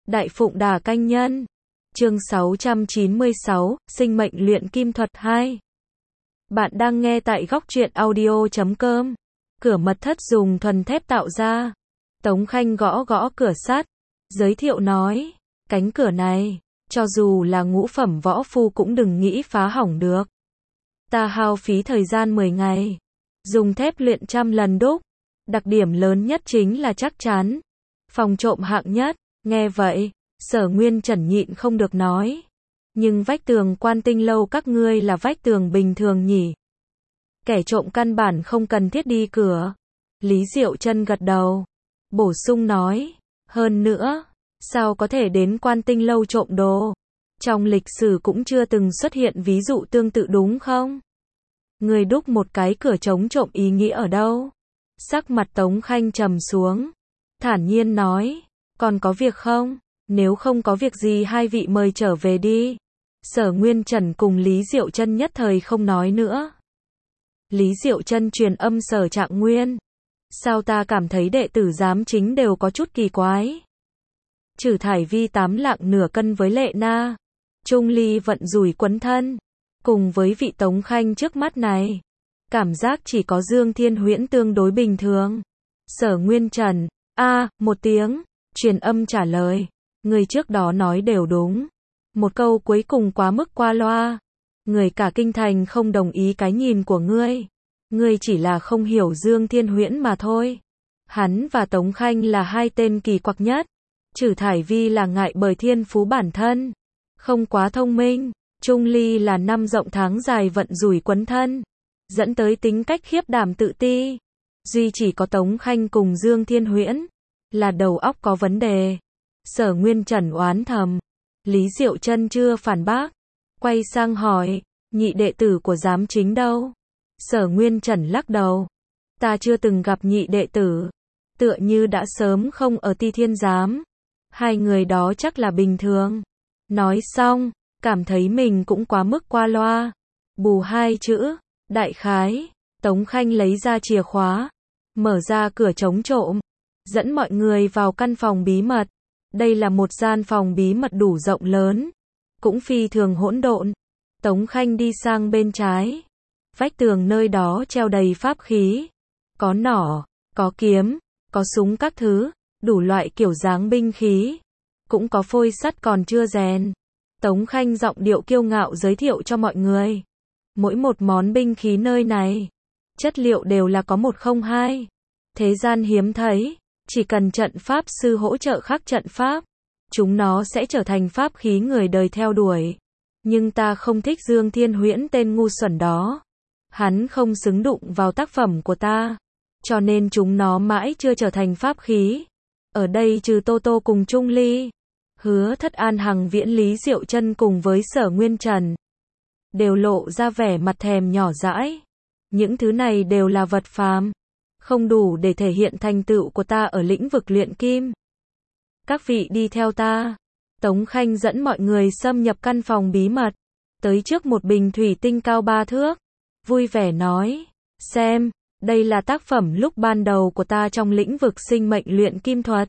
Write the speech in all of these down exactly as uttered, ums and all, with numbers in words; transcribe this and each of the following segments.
Đại Phụng Đà Canh Nhân. Chương sáu trăm chín mươi sáu, Sinh mệnh luyện kim thuật hai. Bạn đang nghe tại góc truyện audio chấm com. Cửa mật thất dùng thuần thép tạo ra. Tống Khanh gõ gõ cửa sắt, giới thiệu nói, cánh cửa này, cho dù là ngũ phẩm võ phu cũng đừng nghĩ phá hỏng được. Ta hao phí thời gian mười ngày, dùng thép luyện trăm lần đúc. Đặc điểm lớn nhất chính là chắc chắn, phòng trộm hạng nhất. Nghe vậy, Sở Nguyên Trần nhịn không được nói, nhưng vách tường Quan Tinh lâu các ngươi là vách tường bình thường nhỉ? Kẻ trộm căn bản không cần thiết đi cửa. Lý Diệu Chân gật đầu, bổ sung nói, hơn nữa, sao có thể đến Quan Tinh lâu trộm đồ? Trong lịch sử cũng chưa từng xuất hiện ví dụ tương tự đúng không? Người đúc một cái cửa chống trộm ý nghĩa ở đâu? Sắc mặt Tống Khanh trầm xuống, thản nhiên nói, còn có việc không? Nếu không có việc gì hai vị mời trở về đi. Sở Nguyên Trần cùng Lý Diệu Chân nhất thời không nói nữa. Lý Diệu Chân truyền âm Sở Trạng Nguyên, sao ta cảm thấy đệ tử giám chính đều có chút kỳ quái. Trừ Thải Vi tám lạng nửa cân với Lệ Na, Trung Ly vận rủi quấn thân, cùng với vị Tống Khanh trước mắt này, cảm giác chỉ có Dương Thiên Huyễn tương đối bình thường. Sở Nguyên Trần, a, một tiếng, truyền âm trả lời, người trước đó nói đều đúng. Một câu cuối cùng quá mức qua loa. Người cả kinh thành không đồng ý cái nhìn của ngươi. Ngươi chỉ là không hiểu Dương Thiên Huyễn mà thôi. Hắn và Tống Khanh là hai tên kỳ quặc nhất. Trừ Thải Vi là ngại bởi thiên phú bản thân, không quá thông minh. Trung Ly là năm rộng tháng dài vận rủi quấn thân, dẫn tới tính cách khiếp đảm tự ti. Duy chỉ có Tống Khanh cùng Dương Thiên Huyễn là đầu óc có vấn đề. Sở Nguyên Trần oán thầm. Lý Diệu Chân chưa phản bác, quay sang hỏi, nhị đệ tử của giám chính đâu? Sở Nguyên Trần lắc đầu, ta chưa từng gặp nhị đệ tử, tựa như đã sớm không ở Ti Thiên giám. Hai người đó chắc là bình thường. Nói xong, cảm thấy mình cũng quá mức qua loa. Bù hai chữ, đại khái. Tống Khanh lấy ra chìa khóa, mở ra cửa chống trộm, dẫn mọi người vào căn phòng bí mật. Đây là một gian phòng bí mật đủ rộng lớn, cũng phi thường hỗn độn. Tống Khanh đi sang bên trái. Vách tường nơi đó treo đầy pháp khí. Có nỏ, có kiếm, có súng các thứ, đủ loại kiểu dáng binh khí. Cũng có phôi sắt còn chưa rèn. Tống Khanh giọng điệu kiêu ngạo giới thiệu cho mọi người. Mỗi một món binh khí nơi này, chất liệu đều là có một không hai. Thế gian hiếm thấy. Chỉ cần trận pháp sư hỗ trợ khắc trận pháp, chúng nó sẽ trở thành pháp khí người đời theo đuổi. Nhưng ta không thích Dương Thiên Huyễn tên ngu xuẩn đó. Hắn không xứng đụng vào tác phẩm của ta, cho nên chúng nó mãi chưa trở thành pháp khí. Ở đây trừ Tô Tô cùng Trung Ly, Hứa Thất An Hằng Viễn Lý Diệu Chân cùng với Sở Nguyên Trần, đều lộ ra vẻ mặt thèm nhỏ dãi. Những thứ này đều là vật phàm, không đủ để thể hiện thành tựu của ta ở lĩnh vực luyện kim. Các vị đi theo ta. Tống Khanh dẫn mọi người xâm nhập căn phòng bí mật, tới trước một bình thủy tinh cao ba thước, vui vẻ nói, xem, đây là tác phẩm lúc ban đầu của ta trong lĩnh vực sinh mệnh luyện kim thuật.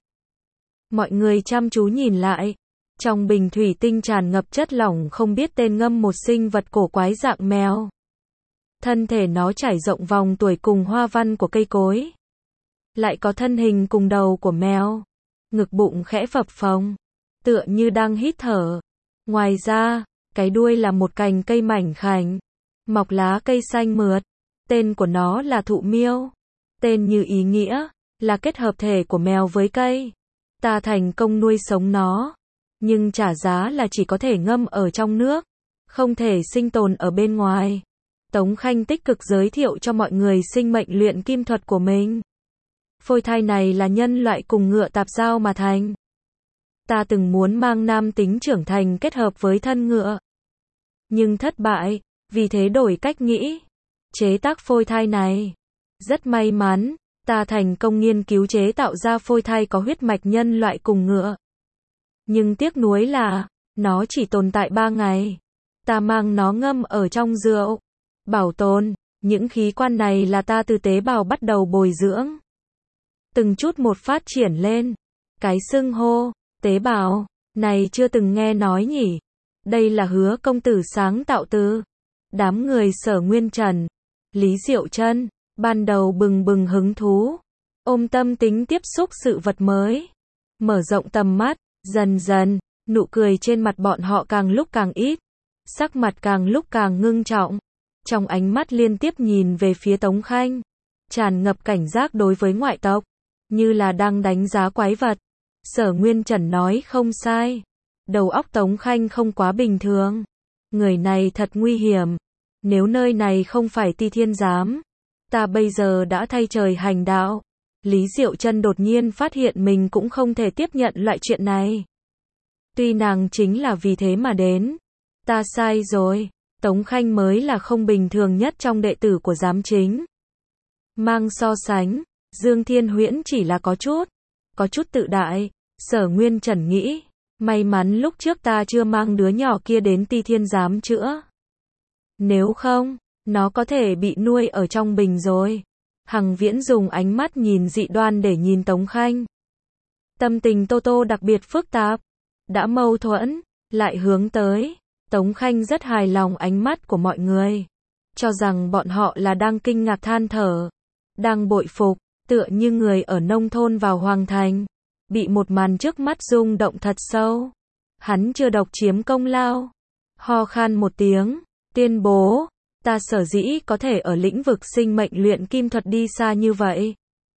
Mọi người chăm chú nhìn lại, trong bình thủy tinh tràn ngập chất lỏng không biết tên ngâm một sinh vật cổ quái dạng mèo. Thân thể nó trải rộng vòng tuổi cùng hoa văn của cây cối, lại có thân hình cùng đầu của mèo, ngực bụng khẽ phập phồng, tựa như đang hít thở. Ngoài ra, cái đuôi là một cành cây mảnh khảnh, mọc lá cây xanh mượt. Tên của nó là Thụ Miêu. Tên như ý nghĩa, là kết hợp thể của mèo với cây. Ta thành công nuôi sống nó, nhưng trả giá là chỉ có thể ngâm ở trong nước, không thể sinh tồn ở bên ngoài. Tống Khanh tích cực giới thiệu cho mọi người sinh mệnh luyện kim thuật của mình. Phôi thai này là nhân loại cùng ngựa tạp giao mà thành. Ta từng muốn mang nam tính trưởng thành kết hợp với thân ngựa, nhưng thất bại, vì thế đổi cách nghĩ, chế tác phôi thai này. Rất may mắn, ta thành công nghiên cứu chế tạo ra phôi thai có huyết mạch nhân loại cùng ngựa. Nhưng tiếc nuối là, nó chỉ tồn tại ba ngày. Ta mang nó ngâm ở trong rượu, bảo tồn. Những khí quan này là ta từ tế bào bắt đầu bồi dưỡng, từng chút một phát triển lên. Cái xưng hô tế bào Này chưa từng nghe nói nhỉ? Đây là Hứa công tử sáng tạo từ. Đám người Sở Nguyên Trần, Lý Diệu Trân, ban đầu bừng bừng hứng thú, ôm tâm tính tiếp xúc sự vật mới, mở rộng tầm mắt, dần dần, nụ cười trên mặt bọn họ càng lúc càng ít, sắc mặt càng lúc càng ngưng trọng, trong ánh mắt liên tiếp nhìn về phía Tống Khanh, tràn ngập cảnh giác đối với ngoại tộc, như là đang đánh giá quái vật. Sở Nguyên Trần nói không sai, đầu óc Tống Khanh không quá bình thường, người này thật nguy hiểm, nếu nơi này không phải Ti Thiên Giám, ta bây giờ đã thay trời hành đạo. Lý Diệu Trân đột nhiên phát hiện mình cũng không thể tiếp nhận loại chuyện này. Tuy nàng chính là vì thế mà đến. Ta sai rồi, Tống Khanh mới là không bình thường nhất trong đệ tử của giám chính. Mang so sánh, Dương Thiên Huyễn chỉ là có chút, có chút tự đại. Sở Nguyên Trần nghĩ, may mắn lúc trước ta chưa mang đứa nhỏ kia đến Ti Thiên Giám chữa. Nếu không, nó có thể bị nuôi ở trong bình rồi. Hằng Viễn dùng ánh mắt nhìn dị đoan để nhìn Tống Khanh. Tâm tình Tô Tô đặc biệt phức tạp, đã mâu thuẫn, lại hướng tới. Tống Khanh rất hài lòng ánh mắt của mọi người, cho rằng bọn họ là đang kinh ngạc than thở, đang bội phục, tựa như người ở nông thôn vào hoàng thành, bị một màn trước mắt rung động thật sâu. Hắn chưa độc chiếm công lao, ho khan một tiếng, tuyên bố, ta sở dĩ có thể ở lĩnh vực sinh mệnh luyện kim thuật đi xa như vậy.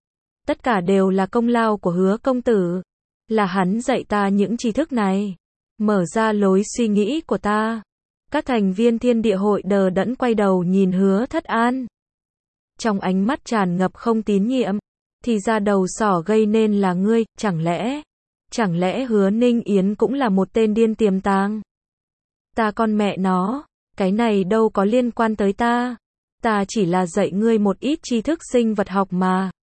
Tất cả đều là công lao của Hứa công tử, là hắn dạy ta những tri thức này, mở ra lối suy nghĩ của ta. Các thành viên Thiên Địa hội đờ đẫn quay đầu nhìn Hứa Thất An. Trong ánh mắt tràn ngập không tín nhiệm, thì ra đầu sỏ gây nên là ngươi, chẳng lẽ, chẳng lẽ Hứa Ninh Yến cũng là một tên điên tiềm tàng? Ta con mẹ nó, cái này đâu có liên quan tới ta, ta chỉ là dạy ngươi một ít tri thức sinh vật học mà.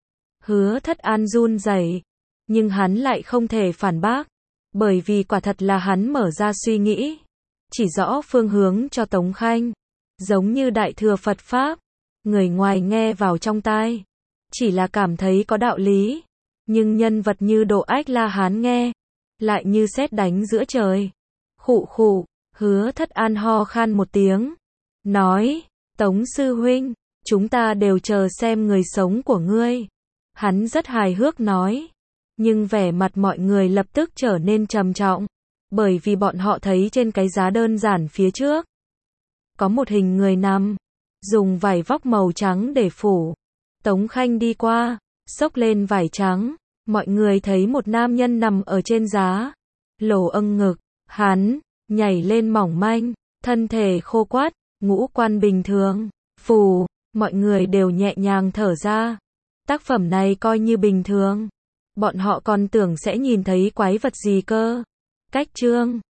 Hứa Thất An run rẩy, nhưng hắn lại không thể phản bác, bởi vì quả thật là hắn mở ra suy nghĩ, chỉ rõ phương hướng cho Tống Khanh, giống như Đại Thừa Phật Pháp, người ngoài nghe vào trong tai, chỉ là cảm thấy có đạo lý, nhưng nhân vật như Độ Ách La Hán nghe, lại như sét đánh giữa trời. Khụ khụ, Hứa Thất An ho khan một tiếng, nói, Tống sư huynh, chúng ta đều chờ xem người sống của ngươi. Hắn rất hài hước nói, nhưng vẻ mặt mọi người lập tức trở nên trầm trọng, bởi vì bọn họ thấy trên cái giá đơn giản phía trước, có một hình người nằm, dùng vải vóc màu trắng để phủ. Tống Khanh đi qua, xốc lên vải trắng, mọi người thấy một nam nhân nằm ở trên giá, lổ âng ngực, hắn nhảy lên mỏng manh, thân thể khô quắt, ngũ quan bình thường, phù, mọi người đều nhẹ nhàng thở ra. Tác phẩm này coi như bình thường, bọn họ còn tưởng sẽ nhìn thấy quái vật gì cơ. Cách chương